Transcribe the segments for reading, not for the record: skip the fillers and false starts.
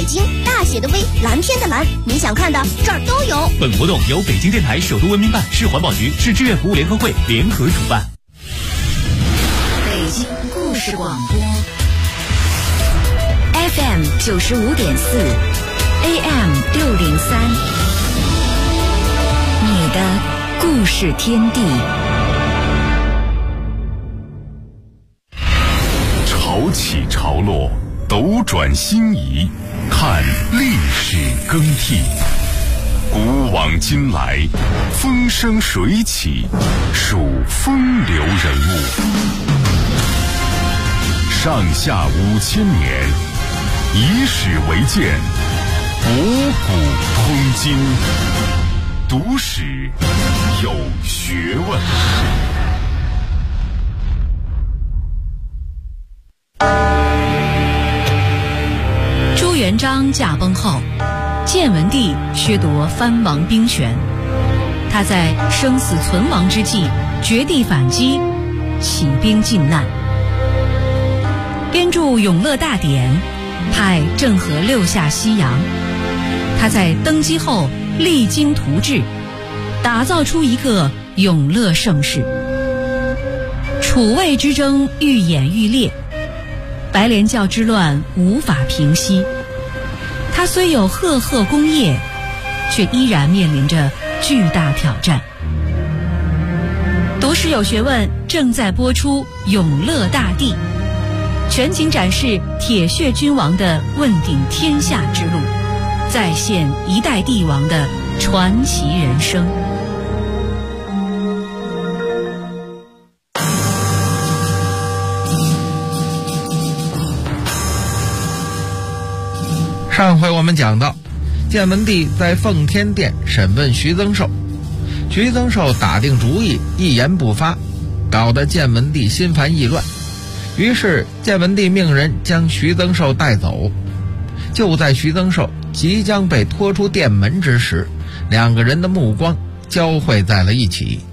北京，大写的 V， 蓝天的蓝，你想看的这儿都有。 本活动由北京电台首都文明办、市环保局、市志愿服务联合会联合主办。 北京故事广播 FM 95.4 AM 603，你的故事天地。 潮起潮落，斗转星移，看历史更替。古往今来，风生水起，数风流人物。上下5000年，以史为鉴，博古通今，读史有学问。 朱元璋驾崩后，建文帝削夺藩王兵权，他在生死存亡之际绝地反击，起兵靖难，编著《永乐大典》，派郑和六下西洋。他在登基后励精图治，打造出一个永乐盛世。楚魏之争愈演愈烈，白莲教之乱无法平息。他虽有赫赫功业，却依然面临着巨大挑战。读史有学问正在播出《永乐大帝》，全景展示铁血君王的问鼎天下之路，再现一代帝王的传奇人生。 上回我们讲到，建文帝在奉天殿审问徐增寿，徐增寿打定主意，一言不发，搞得建文帝心烦意乱。于是建文帝命人将徐增寿带走。就在徐增寿即将被拖出殿门之时，两个人的目光交汇在了一起。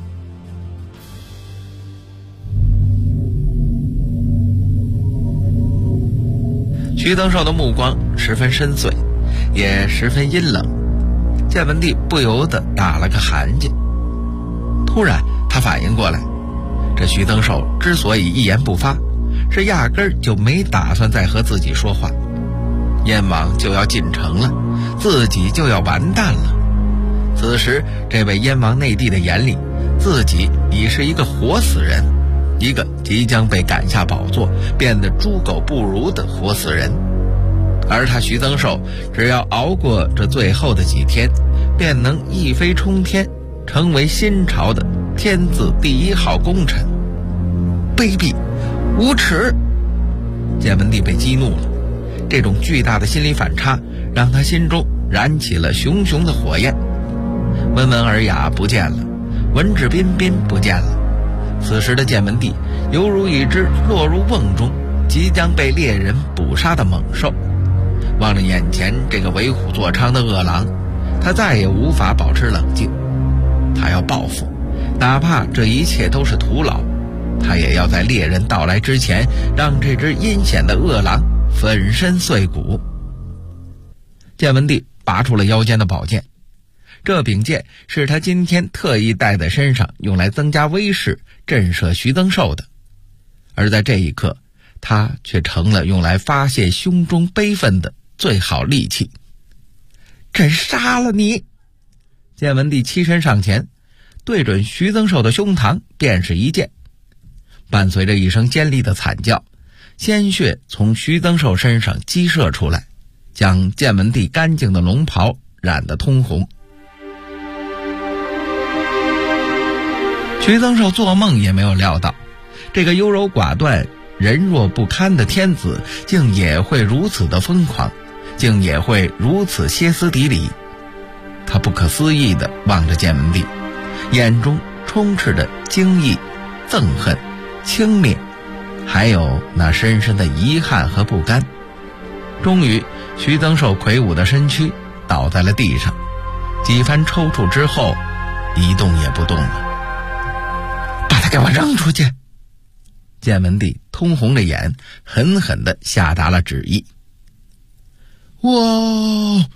徐增寿的目光十分深邃，也十分阴冷，建文帝不由得打了个寒噤。突然他反应过来，这徐增寿之所以一言不发，是压根儿就没打算再和自己说话。燕王就要进城了，自己就要完蛋了。此时这位燕王内弟的眼里，自己已是一个活死人，一个即将被赶下宝座，变得猪狗不如的活死人。而他徐增寿只要熬过这最后的几天，便能一飞冲天，成为新朝的天字第1号功臣。卑鄙无耻！建文帝被激怒了，这种巨大的心理反差让他心中燃起了熊熊的火焰。温文尔雅不见了，文质彬彬不见了。此时的建文帝犹如一只落入瓮中即将被猎人捕杀的猛兽，望着眼前这个为虎作伥的恶狼，他再也无法保持冷静。他要报复，哪怕这一切都是徒劳，他也要在猎人到来之前让这只阴险的恶狼粉身碎骨。建文帝拔出了腰间的宝剑，这柄剑是他今天特意带在身上，用来增加威势，震慑徐增寿的。而在这一刻，他却成了用来发泄胸中悲愤的最好利器。朕杀了你！建文帝欺身上前，对准徐增寿的胸膛便是一剑，伴随着一声尖利的惨叫，鲜血从徐增寿身上激射出来，将建文帝干净的龙袍染得通红。徐增寿做梦也没有料到，这个优柔寡断、人弱不堪的天子竟也会如此的疯狂，竟也会如此歇斯底里。他不可思议地望着建文帝，眼中充斥着惊异、憎恨、轻蔑，还有那深深的遗憾和不甘。终于徐增寿魁梧的身躯倒在了地上，几番抽搐之后一动也不动了。把他给我扔出去！建文帝通红着眼，狠狠地下达了旨意。 我。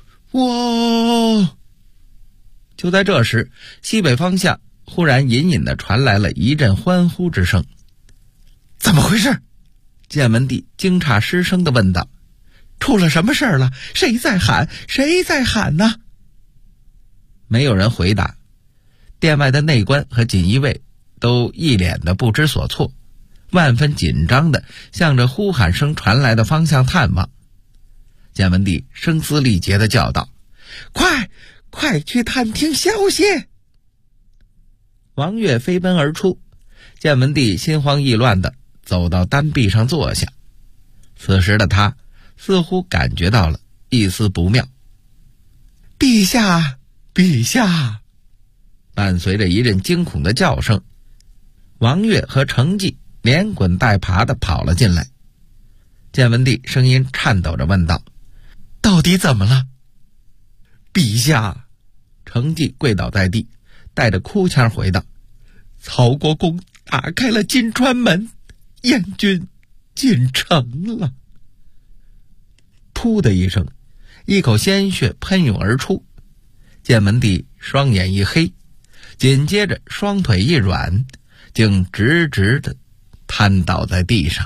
就在这时，西北方向忽然隐隐地传来了一阵欢呼之声。怎么回事？建文帝惊诧失声地问道。出了什么事了？谁在喊？谁在喊呢？没有人回答。殿外的内官和锦衣卫都一脸的不知所措，万分紧张地向着呼喊声传来的方向探望。建文帝声嘶力竭地叫道：快去探听消息！王悦飞奔而出，建文帝心慌意乱地走到单壁上坐下。此时的他似乎感觉到了一丝不妙。陛下！伴随着一阵惊恐的叫声，王悦和程济连滚带爬地跑了进来。建文帝声音颤抖着问道：到底怎么了？陛下！程济跪倒在地，带着哭腔回道：曹国公打开了金川门，燕军进城了。噗的一声，一口鲜血喷涌而出。建文帝双眼一黑，紧接着双腿一软，竟直直地瘫倒在地上。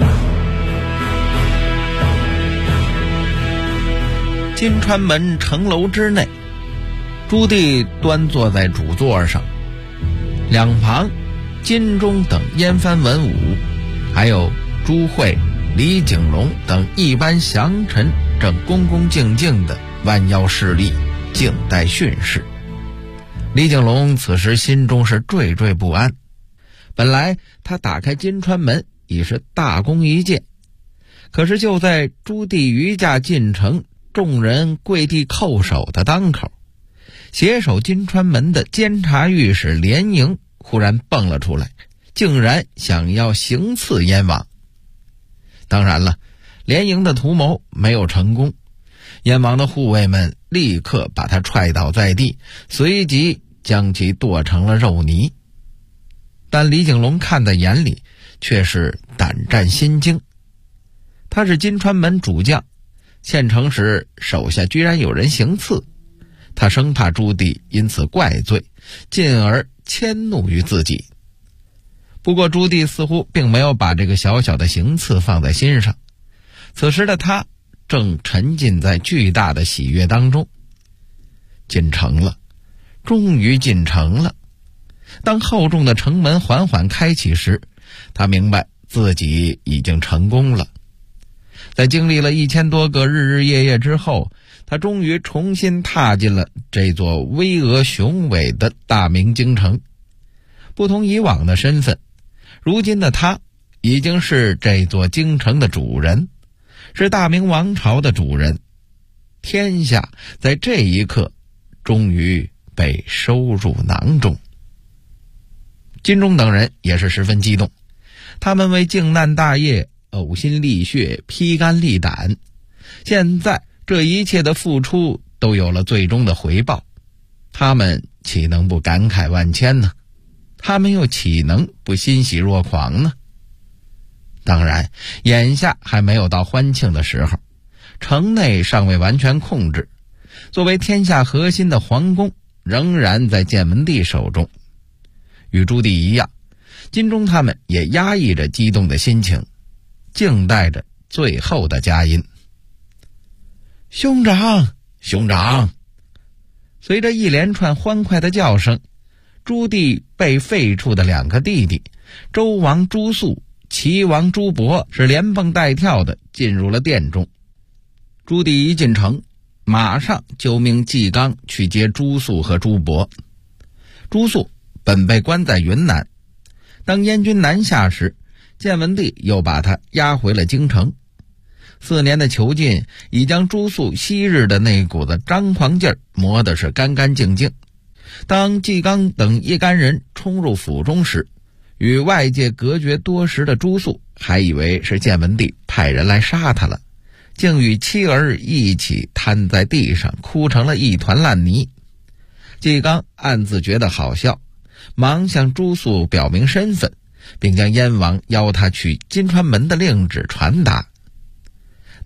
金川门城楼之内，朱棣端坐在主座上，两旁金钟等燕藩文武，还有朱惠、李景龙等一般降臣正恭恭敬敬地弯腰侍立，静待训示。李景龙此时心中是惴惴不安。本来他打开金川门已是大功一件，可是就在朱棣御驾进城，众人跪地叩首的当口，携手金川门的监察御史连营忽然蹦了出来，竟然想要行刺燕王。当然了，连营的图谋没有成功，燕王的护卫们立刻把他踹倒在地，随即将其剁成了肉泥。但李景龙看在眼里，却是胆战心惊。他是金川门主将，献城时手下居然有人行刺，他生怕朱棣因此怪罪，进而迁怒于自己。不过朱棣似乎并没有把这个小小的行刺放在心上，此时的他正沉浸在巨大的喜悦当中。进城了，终于进城了。当厚重的城门缓缓开启时，他明白自己已经成功了。在经历了1000多个日日夜夜之后，他终于重新踏进了这座巍峨雄伟的大明京城。不同以往的身份，如今的他已经是这座京城的主人，是大明王朝的主人。天下在这一刻终于被收入囊中。金钟等人也是十分激动，他们为靖难大业呕心沥血，披肝沥胆，现在这一切的付出都有了最终的回报，他们岂能不感慨万千呢？他们又岂能不欣喜若狂呢？当然，眼下还没有到欢庆的时候，城内尚未完全控制，作为天下核心的皇宫仍然在建文帝手中。与朱棣一样，金钟他们也压抑着激动的心情，静待着最后的佳音。兄长，兄长！随着一连串欢快的叫声，朱棣被废黜的2个弟弟周王朱肃、齐王朱伯是连蹦带跳的进入了殿中。朱棣一进城，马上就命纪纲去接朱肃和朱伯。朱肃本被关在云南，当燕军南下时，建文帝又把他押回了京城。4年的囚禁已将朱肃昔日的那股子张狂劲儿磨得是干干净净。当纪纲等一干人冲入府中时，与外界隔绝多时的朱肃还以为是建文帝派人来杀他了，竟与妻儿一起瘫在地上，哭成了一团烂泥。纪纲暗自觉得好笑，忙向朱肃表明身份，并将燕王邀他去金川门的令旨传达。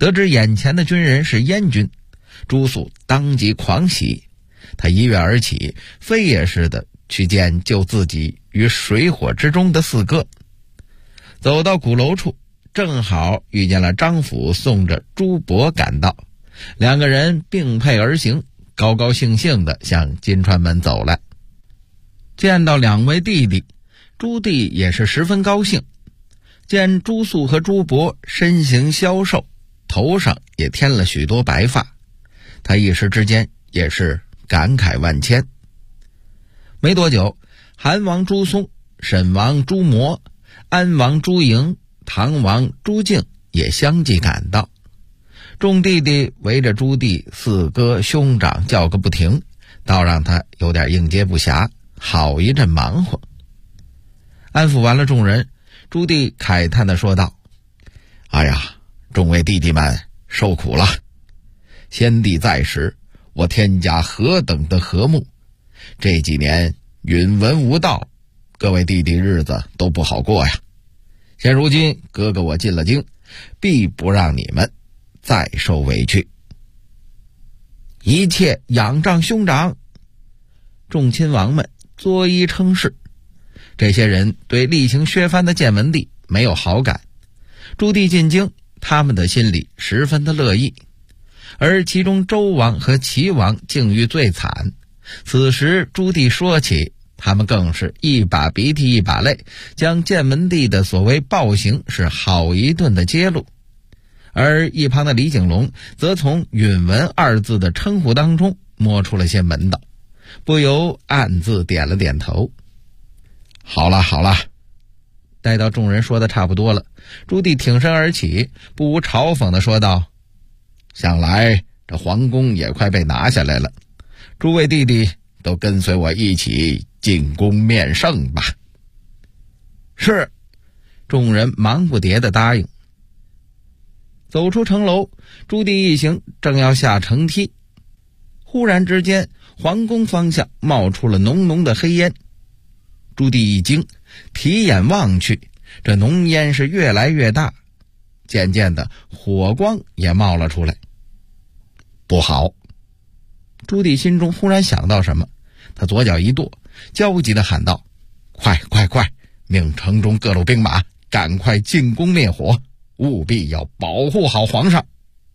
得知眼前的军人是燕军，朱肃当即狂喜，他一跃而起，飞也似的去见救自己于水火之中的四哥。走到鼓楼处，正好遇见了张辅送着朱博赶到，两个人并辔而行，高高兴兴地向金川门走来。见到两位弟弟，朱棣也是十分高兴。见朱肃和朱博身形消瘦，头上也添了许多白发，他一时之间也是感慨万千。没多久，韩王朱松、沈王朱模、安王朱莹、唐王朱敬也相继赶到。众弟弟围着朱棣四哥兄长叫个不停，倒让他有点应接不暇，好一阵忙活。安抚完了众人，朱棣慨叹地说道：哎呀，众位弟弟们受苦了。先帝在时，我天家何等的和睦，这几年允文无道，各位弟弟日子都不好过呀。现如今哥哥我进了京，必不让你们再受委屈。一切仰仗兄长。众亲王们作揖称是。这些人对厉行削藩的建文帝没有好感，朱棣进京，他们的心里十分的乐意。而其中周王和齐王境遇最惨，此时朱棣说起，他们更是一把鼻涕一把泪，将建文帝的所谓暴行是好一顿的揭露。而一旁的李景龙则从允文二字的称呼当中摸出了些门道，不由暗自点了点头。好了好了。待到众人说的差不多了，朱棣挺身而起，不无嘲讽地说道：想来这皇宫也快被拿下来了，诸位弟弟都跟随我一起进宫面圣吧。是。众人忙不迭地答应。走出城楼，朱棣一行正要下城梯，忽然之间皇宫方向冒出了浓浓的黑烟。朱棣一惊，提眼望去，这浓烟是越来越大，渐渐的火光也冒了出来。不好！朱棣心中忽然想到什么，他左脚一跺，焦急地喊道：快快快，命城中各路兵马赶快进宫灭火，务必要保护好皇上。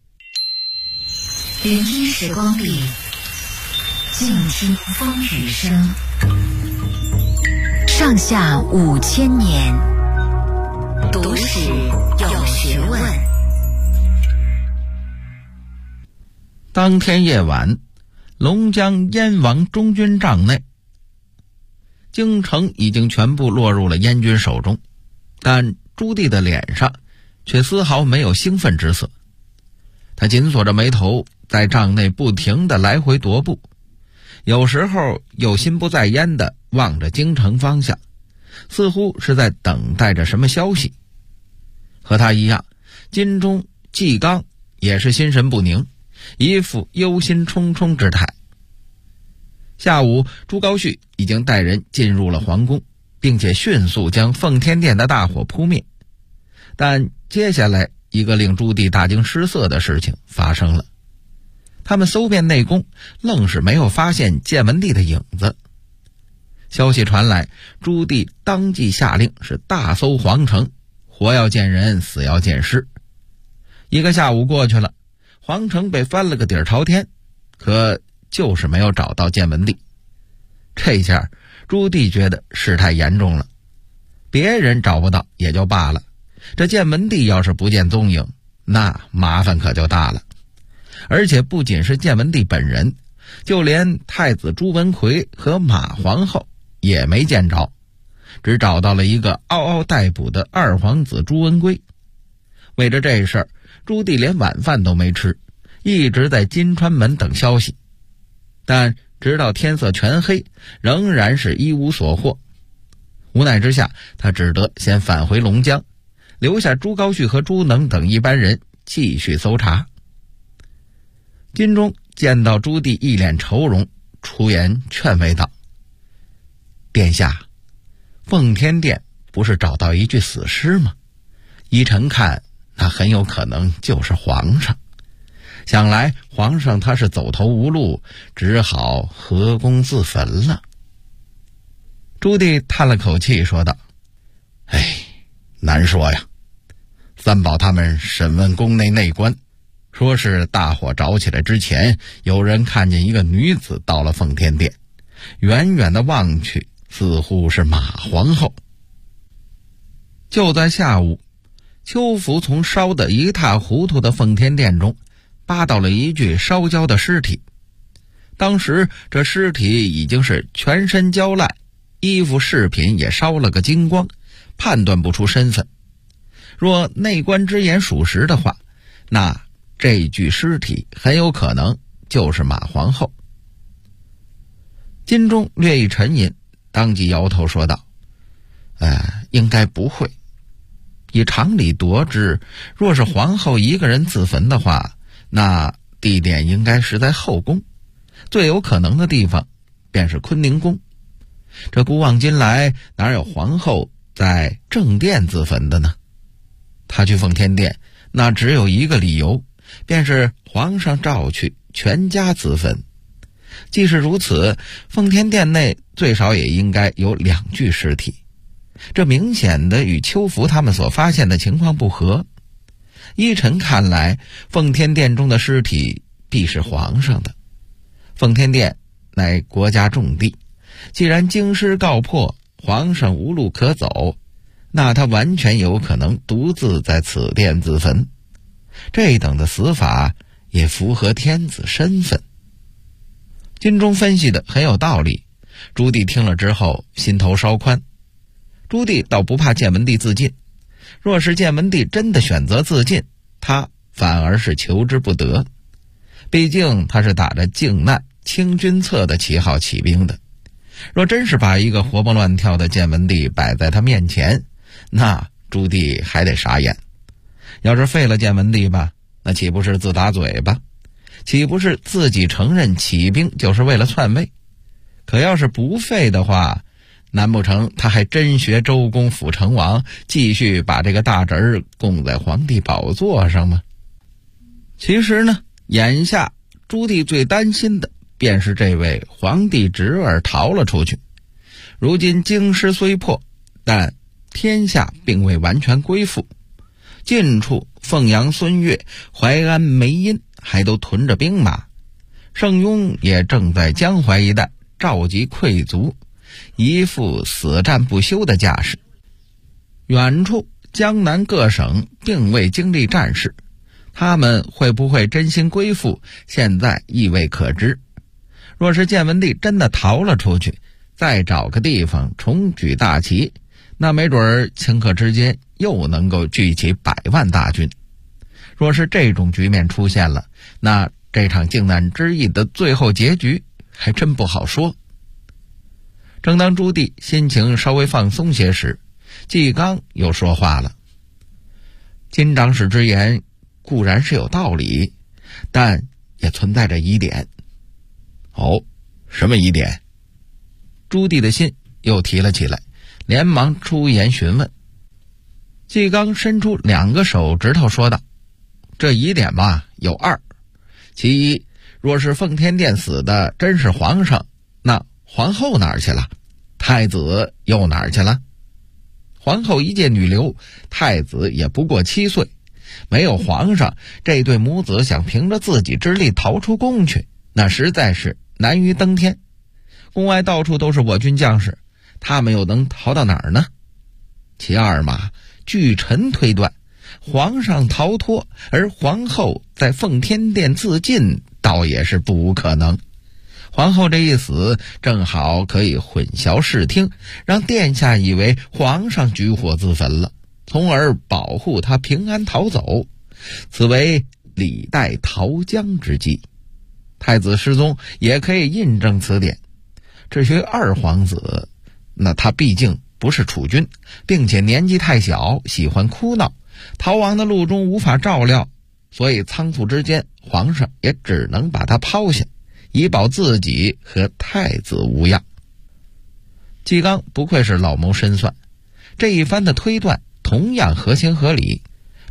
聆听时光里，静听风雨声。上下5000年，读史有学问。 当天夜晚，龙江燕王中军帐内，京城已经全部落入了燕军手中，但朱棣的脸上却丝毫没有兴奋之色。他紧锁着眉头，在帐内不停地来回踱步，有时候又心不在焉地望着京城方向，似乎是在等待着什么消息。和他一样，金钟、纪纲也是心神不宁，一副忧心忡忡之态。下午，朱高煦已经带人进入了皇宫，并且迅速将奉天殿的大火扑灭。但接下来一个令朱棣大惊失色的事情发生了，他们搜遍内宫，愣是没有发现建文帝的影子。消息传来，朱棣当即下令是大搜皇城，活要见人，死要见尸。一个下午过去了，皇城被翻了个底儿朝天，可就是没有找到建文帝。这下朱棣觉得事态严重了，别人找不到也就罢了，这建文帝要是不见踪影，那麻烦可就大了。而且不仅是建文帝本人，就连太子朱文奎和马皇后也没见着，只找到了一个嗷嗷待哺的二皇子朱文圭。为着这事儿，朱棣连晚饭都没吃，一直在金川门等消息。但直到天色全黑，仍然是一无所获。无奈之下，他只得先返回龙江，留下朱高煦和朱能等一班人继续搜查。金钟见到朱棣一脸愁容，出言劝慰道：殿下，奉天殿不是找到一具死尸吗？依臣看， 那很有可能就是皇上。想来皇上他是走投无路，只好合宫自焚了。朱棣叹了口气说道：难说呀。三宝他们审问宫内内官，说是大火着起来之前，有人看见一个女子到了奉天殿，远远的望去，似乎是马皇后。就在下午，邱福从烧得一塌糊涂的奉天殿中扒到了一具烧焦的尸体。当时这尸体已经是全身焦烂，衣服饰品也烧了个精光，判断不出身份。若内官之言属实的话，那这具尸体很有可能就是马皇后。金钟略一沉吟，当即摇头说道：应该不会。以常理夺之，若是皇后一个人自焚的话，那地点应该是在后宫，最有可能的地方便是坤宁宫。这古往今来，哪有皇后在正殿自焚的呢？他去奉天殿，那只有一个理由，便是皇上召去，全家自焚。即使如此，奉天殿内最少也应该有2具尸体，这明显的与邱福他们所发现的情况不合。依臣看来，奉天殿中的尸体必是皇上的。奉天殿乃国家重地，既然京师告破，皇上无路可走，那他完全有可能独自在此殿自焚。这等的死法也符合天子身份。金钟分析的很有道理，朱棣听了之后心头稍宽。朱棣倒不怕建文帝自尽，若是建文帝真的选择自尽，他反而是求之不得。毕竟他是打着靖难清君侧的旗号起兵的，若真是把一个活蹦乱跳的建文帝摆在他面前，那朱棣还得傻眼。要是废了建文帝吧，那岂不是自打嘴巴？岂不是自己承认起兵就是为了篡位？可要是不废的话，难不成他还真学周公辅成王，继续把这个大侄儿供在皇帝宝座上吗？其实呢，眼下朱棣最担心的便是这位皇帝侄儿逃了出去。如今京师虽破，但天下并未完全归附，近处凤阳、孙悦、淮安、梅阴还都屯着兵马，盛庸也正在江淮一带召集溃卒，一副死战不休的架势。远处江南各省并未经历战事，他们会不会真心归附，现在亦未可知。若是建文帝真的逃了出去，再找个地方重举大旗，那没准顷刻之间又能够聚起100万大军。若是这种局面出现了，那这场靖难之役的最后结局还真不好说。正当朱棣心情稍微放松些时，纪纲又说话了：金长史之言固然是有道理，但也存在着疑点。什么疑点？朱棣的心又提了起来，连忙出言询问。纪纲伸出2个手指头说道：这疑点嘛，有2。其一，若是奉天殿死的真是皇上，那皇后哪儿去了？太子又哪儿去了？皇后一介女流，太子也不过7岁，没有皇上，这对母子想凭着自己之力逃出宫去，那实在是难于登天。宫外到处都是我军将士，他们又能逃到哪儿呢？其2嘛，据臣推断，皇上逃脱，而皇后在奉天殿自尽，倒也是不无可能。皇后这一死，正好可以混淆视听，让殿下以为皇上举火自焚了，从而保护他平安逃走，此为李代逃江之计。太子失踪也可以印证此点。至于2皇子，那他毕竟不是储君，并且年纪太小，喜欢哭闹，逃亡的路中无法照料，所以仓促之间，皇上也只能把他抛下，以保自己和太子无恙。纪纲不愧是老谋深算，这一番的推断同样合情合理，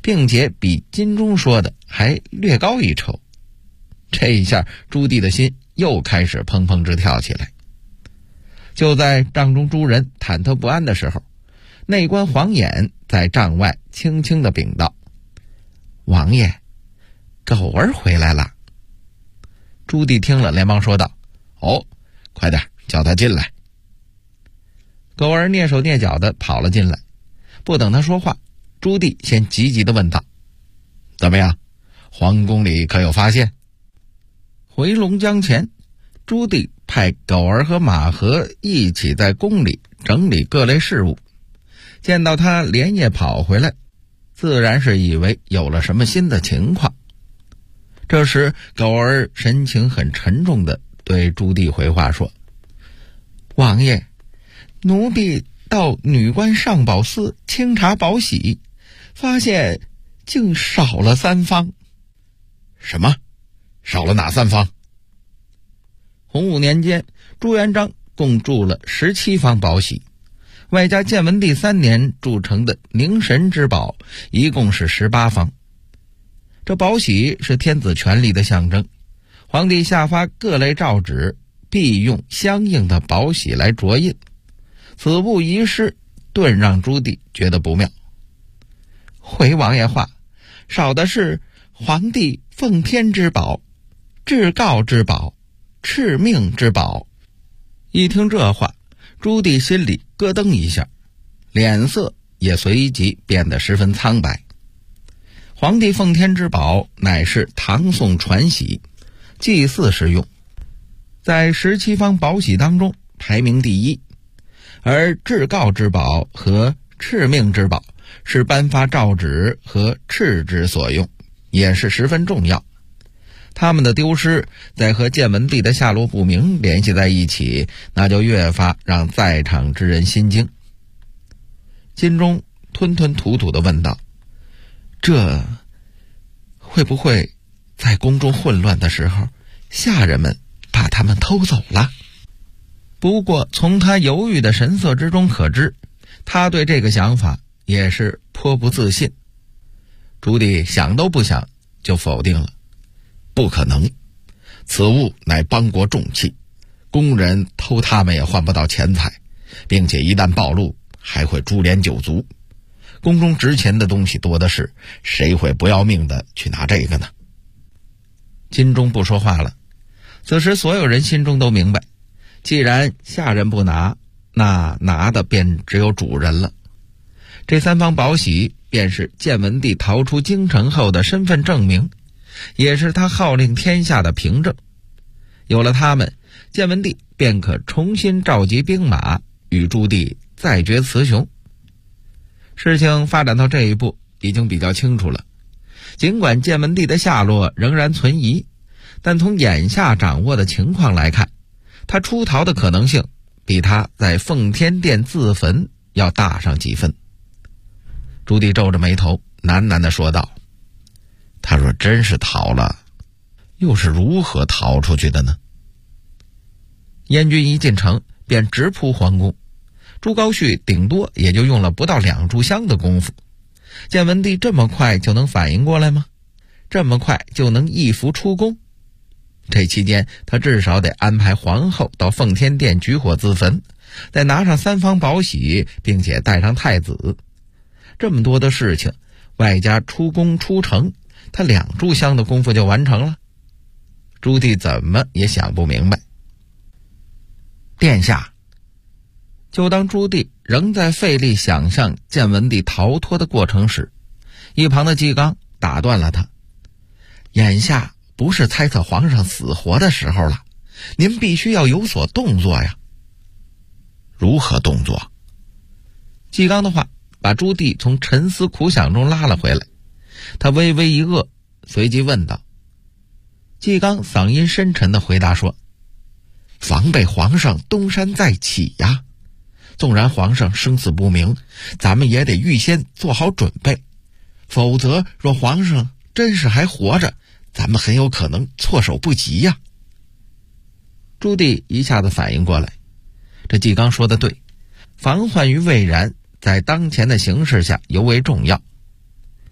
并且比金钟说的还略高一筹。这一下朱棣的心又开始砰砰直跳起来。就在帐中诸人忐忑不安的时候，内官黄衍在帐外轻轻地禀道：王爷，狗儿回来了。朱棣听了连忙说道：哦，快点叫他进来。狗儿蹑手蹑脚地跑了进来，不等他说话，朱棣先急急地问道：怎么样，皇宫里可有发现？回龙江前，朱棣派狗儿和马和一起在宫里整理各类事务，见到他连夜跑回来，自然是以为有了什么新的情况。这时狗儿神情很沉重地对朱棣回话说：王爷，奴婢到女官上宝司清查宝玺，发现竟少了3方。 什么？少了哪3方？ 洪武年间，朱元璋共铸了17方宝玺，外加建文帝3年铸成的凝神之宝，一共是18方。这宝玺是天子权力的象征，皇帝下发各类诏旨，必用相应的宝玺来着印。此物遗失，顿让朱棣觉得不妙。回王爷话，少的是皇帝奉天之宝、至诰之宝、敕命之宝。一听这话，朱棣心里咯噔一下，脸色也随即变得十分苍白。皇帝奉天之宝乃是唐宋传玺，祭祀时用，在17方宝玺当中排名第一，而至诰之宝和敕命之宝是颁发诏旨和敕旨所用，也是十分重要。他们的丢失再和建文帝的下落不明联系在一起，那就越发让在场之人心惊。金钟吞吞吐吐地问道：这会不会在宫中混乱的时候，下人们把他们偷走了？不过从他犹豫的神色之中可知，他对这个想法也是颇不自信。朱棣想都不想就否定了： 不可能，此物乃邦国重器，宫人偷他们也换不到钱财，并且一旦暴露，还会株连九族。宫中值钱的东西多的是，谁会不要命的去拿这个呢？ 金钟不说话了。此时所有人心中都明白，既然下人不拿，那拿的便只有主人了。这3方宝玺便是建文帝逃出京城后的身份证明，也是他号令天下的凭证。有了他们，建文帝便可重新召集兵马，与朱棣再决雌雄。事情发展到这一步已经比较清楚了，尽管建文帝的下落仍然存疑，但从眼下掌握的情况来看，他出逃的可能性比他在奉天殿自焚要大上几分。朱棣皱着眉头喃喃地说道：他若真是逃了，又是如何逃出去的呢？燕军一进城便直扑皇宫，朱高煦顶多也就用了不到2炷香的功夫，建文帝这么快就能反应过来吗？这么快就能一伏出宫？这期间他至少得安排皇后到奉天殿举火自焚，再拿上3方宝玺，并且带上太子。这么多的事情，外加出宫出城，他2炷香的功夫就完成了。朱棣怎么也想不明白。殿下，就当朱棣仍在费力想象建文帝逃脱的过程时，一旁的纪纲打断了他：眼下不是猜测皇上死活的时候了，您必须要有所动作呀。 如何动作？ 纪纲的话把朱棣从沉思苦想中拉了回来，他微微一愕，随即问道。纪纲嗓音深沉地回答说：防备皇上东山再起呀，纵然皇上生死不明，咱们也得预先做好准备，否则若皇上真是还活着，咱们很有可能措手不及呀。朱棣一下子反应过来，这纪纲说的对，防患于未然在当前的形势下尤为重要。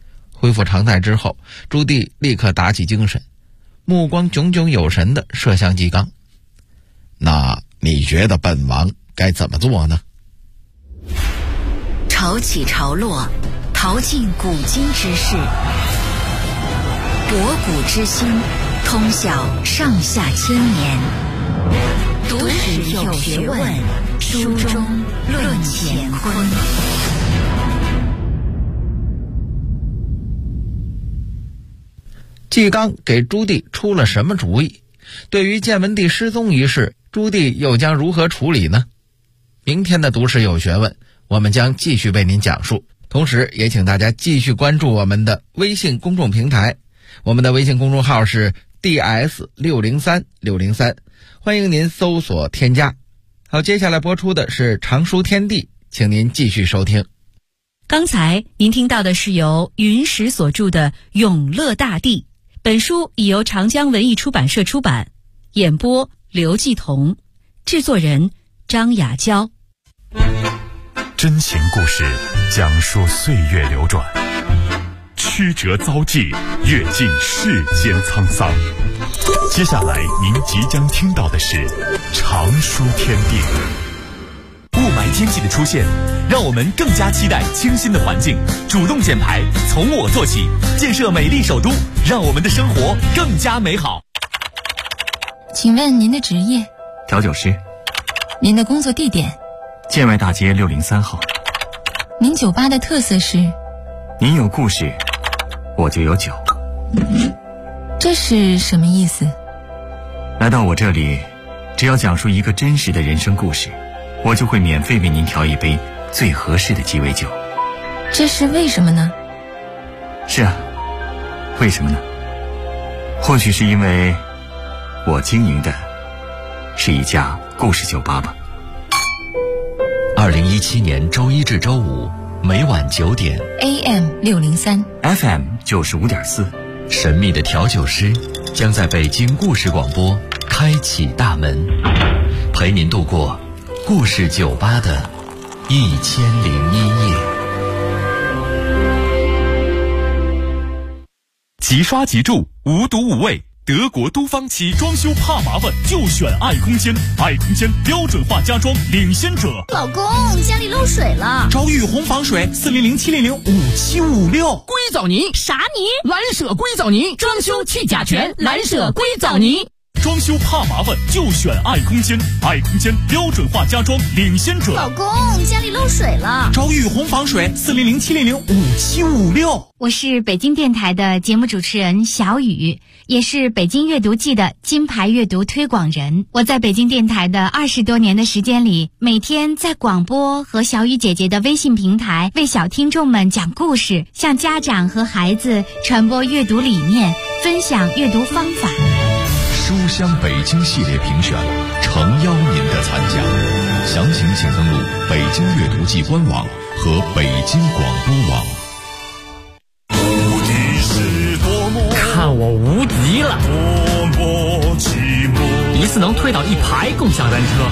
恢复常态之后，朱棣立刻打起精神，目光炯炯有神地射向纪纲。那你觉得本王该怎么做呢？ 潮起潮落，淘尽古今之事，博古之今，通晓上下千年。读史有学问，书中论乾坤。 纪纲给朱棣出了什么主意？对于建文帝失踪一事，朱棣又将如何处理呢？明天的读史有学问，我们将继续为您讲述。同时也请大家继续关注我们的微信公众平台，我们的微信公众号是 DS603603，欢迎您搜索添加。好，接下来播出的是常书天地，请您继续收听。 刚才您听到的是由云石所著的《永乐大帝》，本书已由长江文艺出版社出版，演播刘继彤，制作人张雅娇。 真情故事讲述岁月流转，曲折遭际，阅尽世间沧桑。接下来您即将听到的是常书天地。 雾霾天气的出现，让我们更加期待清新的环境，主动减排，从我做起，建设美丽首都，让我们的生活更加美好。 请问您的职业？ 调酒师。 您的工作地点？ 建外大街603号。 您酒吧的特色是？ 您有故事，我就有酒。 这是什么意思？ 来到我这里，只要讲述一个真实的人生故事，我就会免费为您调一杯最合适的鸡尾酒。 这是为什么呢？ 是啊，为什么呢？或许是因为我经营的是一家故事酒吧吧。 2017年周一至周五每晚9点 AM603 FM 95.4， 神秘的调酒师将在北京故事广播开启大门，陪您度过故事酒吧的1001夜。即刷即住，无毒无味，德国都方漆装修怕麻烦就选爱空间，爱空间标准化家装领先者。 老公，家里漏水了， 找雨虹防水400-700-5756。 硅藻泥啥泥？ 蓝舍硅藻泥，装修去甲醛，蓝舍硅藻泥。 装修怕麻烦就选爱空间，爱空间标准化家装领先者。 老公，家里漏水了， 找雨虹防水400-700-5756。 我是北京电台的节目主持人小雨，也是北京阅读季的金牌阅读推广人。我在北京电台的20多年的时间里，每天在广播和小雨姐姐的微信平台为小听众们讲故事，向家长和孩子传播阅读理念，分享阅读方法。 书香北京系列评选诚邀您的参加，详情请登录北京阅读季官网和北京广播网。 看我无敌了！一次能推倒1排共享单车，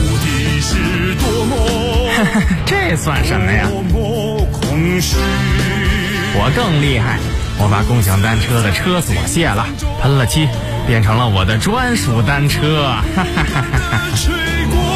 这算什么呀？我更厉害，我把共享单车的车锁卸了，喷了漆，变成了我的专属单车。